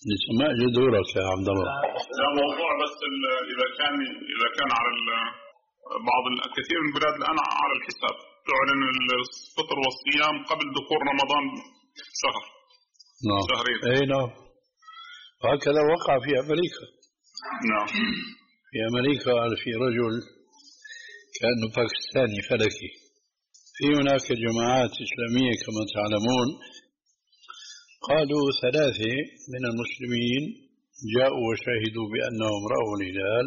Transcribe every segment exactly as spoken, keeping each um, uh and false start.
لسه ما اجى دورك يا عبد الله. لا موضوع بس اذا كان اذا كان على بعض الكثير من البلاد الان على الحساب تعلن الفطر والصيام قبل دخول رمضان شهر نعم شهرين. اي نعم، وهكذا وقع في امريكا. نعم في امريكا في رجل كانه باكستاني فلكي. في هناك جماعات اسلاميه كما تعلمون، قالوا ثلاثه من المسلمين جاءوا وشهدوا بانهم راوا الهلال،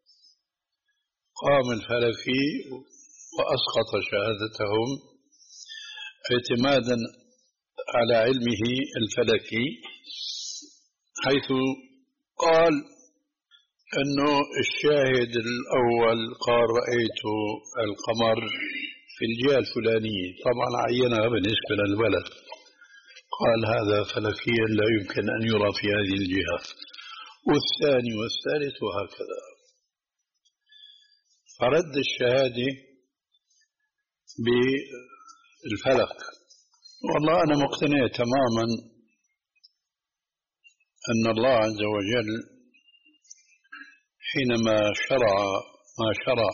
قام الفلكي واسقط شهادتهم اعتمادا على علمه الفلكي، حيث قال أنه الشاهد الأول قال رأيت القمر في الجهة الفلانية، طبعا عينها بالنسبة للبلد، قال هذا فلكيا لا يمكن أن يرى في هذه الجهة، والثاني والثالث وهكذا. فرد الشهادة بالفلك. والله أنا مقتنع تماما أن الله عز وجل حينما شرع ما شرع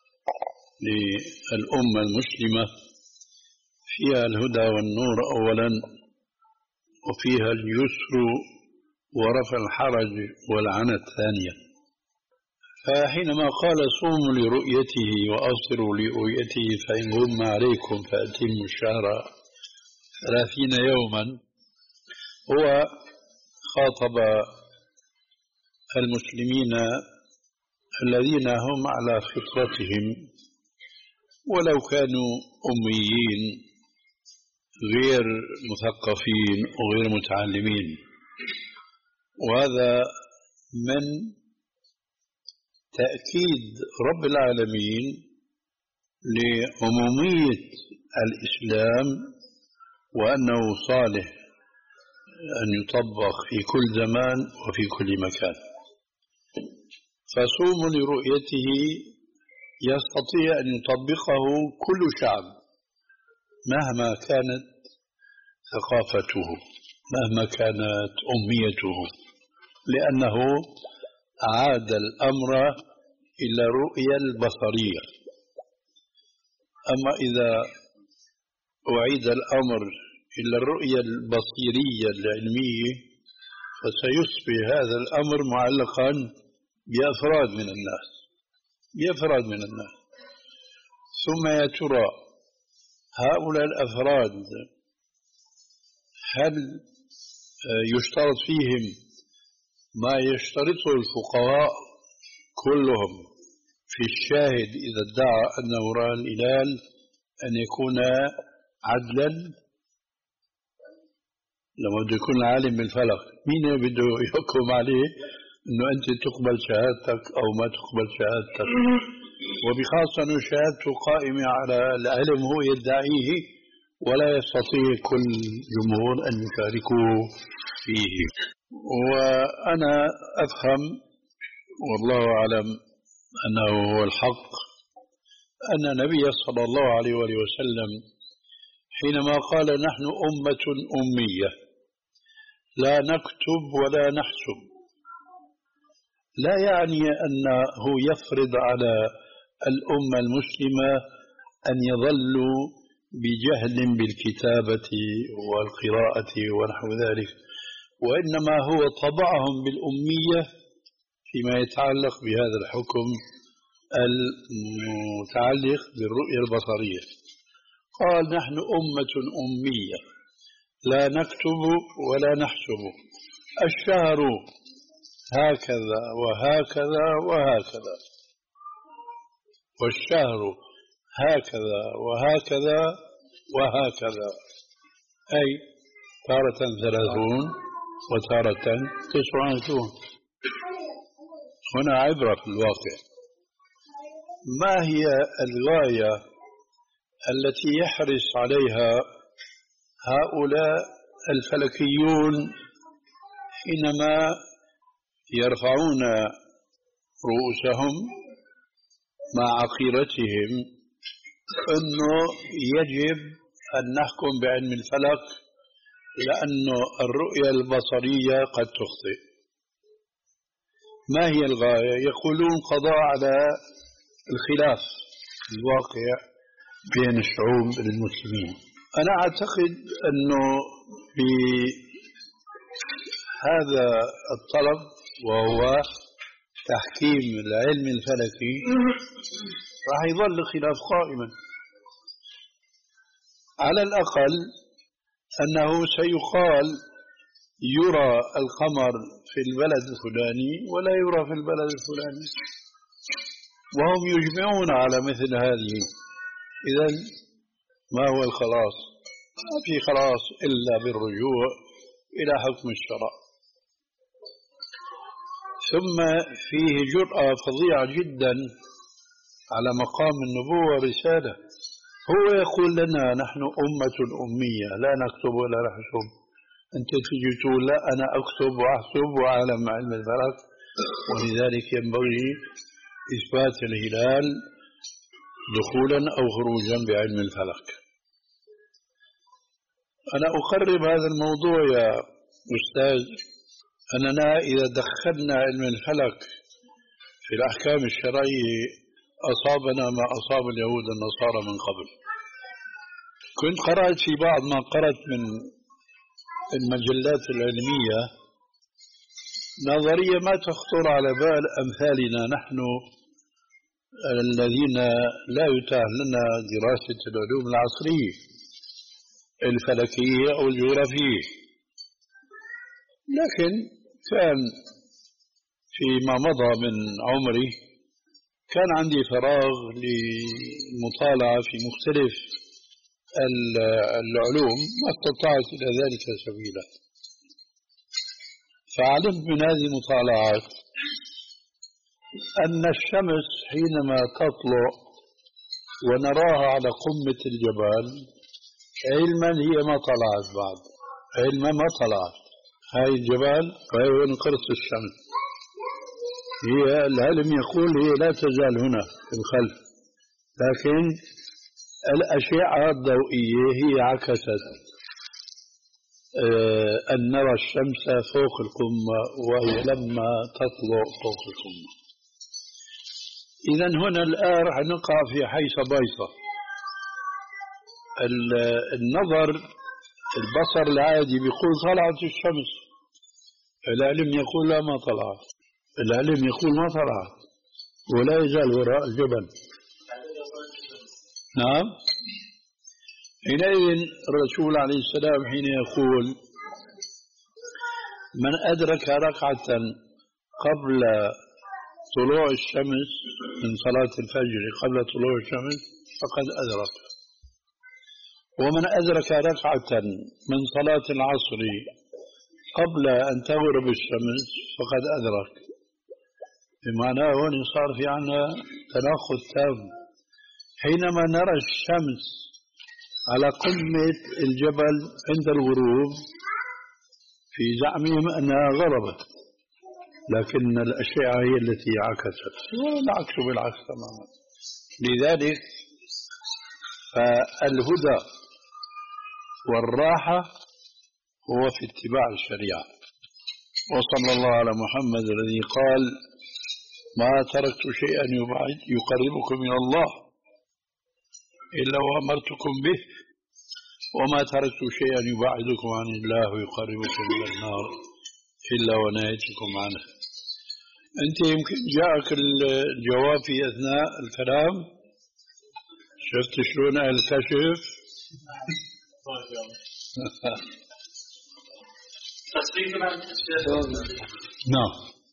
للأمة المسلمة فيها الهدى والنور أولا، وفيها اليسر ورفع الحرج والعنت ثانيا. فحينما قال صوموا لرؤيته وأفطروا لرؤيته فإن غم عليكم فأتموا الشهر ثلاثين يوما، هو خاطب المسلمين الذين هم على فطرتهم ولو كانوا أميين غير مثقفين وغير متعلمين، وهذا من تأكيد رب العالمين لعمومية الإسلام وأنه صالح أن يطبق في كل زمان وفي كل مكان. فصوم لرؤيته يستطيع أن يطبقه كل شعب مهما كانت ثقافته، مهما كانت أميته، لأنه عاد الأمر إلى الرؤية البصرية. أما إذا أعيد الأمر إلى الرؤية البصرية العلمية فسيصبح هذا الأمر معلقا بأفراد من الناس بأفراد من الناس ثم يا ترى هؤلاء الأفراد هل يشترط فيهم ما يشترطه الفقهاء كلهم في الشاهد إذا ادعى أنه رأى الهلال أن يكون عدلا؟ لما بده يكون عالم بالفلك مين بده يحكم عليه أنه أنت تقبل شهادتك أو ما تقبل شهادتك؟ وبخاصة أن شهادته قائمة على العلم هو يدعيه ولا يستطيع كل جمهور أن يشاركوه فيه. وأنا أفهم والله أعلم أنه هو الحق أن النبي صلى الله عليه وسلم حينما قال نحن أمة أمية لا نكتب ولا نحسب، لا يعني أنه يفرض على الأمة المسلمة أن يظلوا بجهل بالكتابة والقراءة ونحو ذلك، وإنما هو طبعهم بالأمية فيما يتعلق بهذا الحكم المتعلق بالرؤية البصرية. قال نحن أمة أمية لا نكتب ولا نحسب، الشهر هكذا وهكذا وهكذا، والشهر هكذا وهكذا وهكذا، أي تارة ثلاثون وتارة تسعون. هنا عبرة في الواقع. ما هي الغاية التي يحرص عليها هؤلاء الفلكيون حينما يرفعون رؤوسهم مع عقيرتهم أنه يجب أن نحكم بعلم الفلك لأن الرؤية البصرية قد تخطئ. ما هي الغاية؟ يقولون قضاء على الخلاف الواقع بين الشعوب المسلمين. أنا أعتقد أنه في هذا الطلب وهو تحكيم العلم الفلكي راح يظل خلاف قائما. على الأقل أنه سيقال يرى القمر في البلد الفلاني ولا يرى في البلد الفلاني، وهم يجمعون على مثل هذه. إذن ما هو الخلاص؟ ما في خلاص إلا بالرجوع إلى حكم الشرع. ثم فيه جرأة فظيعة جدا على مقام النبوة والرسالة. هو يقول لنا نحن أمة أمية لا نكتب ولا نحسب، أنت تجي تقول لا أنا أكتب وأحسب وأعلم علم الفلك، ولذلك ينبغي إثبات الهلال دخولا أو خروجا بعلم الفلك. أنا أقرب هذا الموضوع يا أستاذ أننا إذا دخلنا علم الفلك في الأحكام الشرعية أصابنا ما أصاب اليهود النصارى من قبل. كنت قرأت في بعض ما قرأت من المجلات العلمية نظرية ما تخطر على بال أمثالنا نحن الذين لا يتاح لنا دراسة العلوم العصرية الفلكية أو الجغرافية. لكن كان فيما مضى من عمري كان عندي فراغ للمطالعة في مختلف العلوم ما استطعت إلى ذلك سبيلا. فعلمت من هذه المطالعات أن الشمس حينما تطلع ونراها على قمة الجبال علما هي ما طلعت بعد، علما ما طلعت هاي الجبال وهي انقرص الشمس. هي العلم يقول هي لا تزال هنا في الخلف، لكن الأشعة الضوئية هي عكست أه أن نرى الشمس فوق القمة وهي لما تطلع فوق القمة. إذن هنا الآن نقع في حيث بيصة. النظر البصر العادي بيقول طلعت الشمس، العلم يقول لا ما طلعت، العلم يقول ما طلعت ولا يزال وراء الجبل. نعم. حينئذ الرسول عليه السلام حين يقول من أدرك ركعة قبل طلوع الشمس من صلاة الفجر قبل طلوع الشمس فقد أدرك، ومن أدرك ركعة من صلاة العصر قبل أن تغرب الشمس فقد أدرك. بمعنى هون صار في عنا تناقض تام. حينما نرى الشمس على قمة الجبل عند الغروب في زعمهم أنها غربت، لكن الأشعة هي التي عكست، والعكس بالعكس تماما. لذلك فالهدى والراحة هو في اتباع الشريعة. وصلى الله على محمد الذي قال ما تركت شيئا يقربكم من الله إلا وأمرتكم به، وما تركت شيئا يبعدكم عن الله ويقربكم من النار إلا ونهيتكم عنه. أنت يمكن جاءك الجواب في أثناء الكلام، شفت شلون الكشف؟ نعم.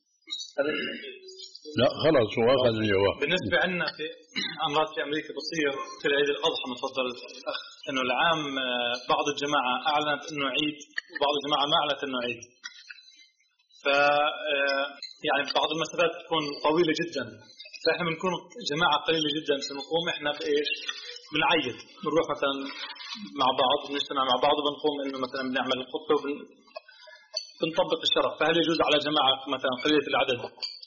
لا خلاص هو أخذ الجواب. بالنسبة عندنا في أمراض في أمريكا بصير في العيد الأضحى متفضل الأخ إنه العام بعض الجماعة أعلنت إنه عيد وبعض الجماعة ما أعلنت إنه عيد. ف يعني بعض المسافات تكون طويلة جدا، فإحنا بنكون جماعة قليلة جدا سنقوم إحنا بإيش؟ بنعيد، بنروح مثلا مع بعض بنجتمع مع بعض وبنقوم إنه مثلا بنعمل الخطبة وبنطبق الشرع. فهل يجوز على جماعة مثلا قليلة العدد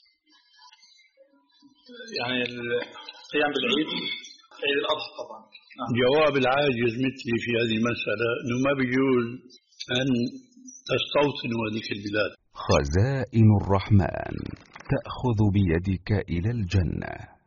يعني القيام بالعيد عيد الأضحى؟ طبعا جواب العاجز مثلي في هذه المسألة أنه ما بيجوز أن تستوطنوا هذه البلاد. خزائن الرحمن تأخذ بيدك إلى الجنة.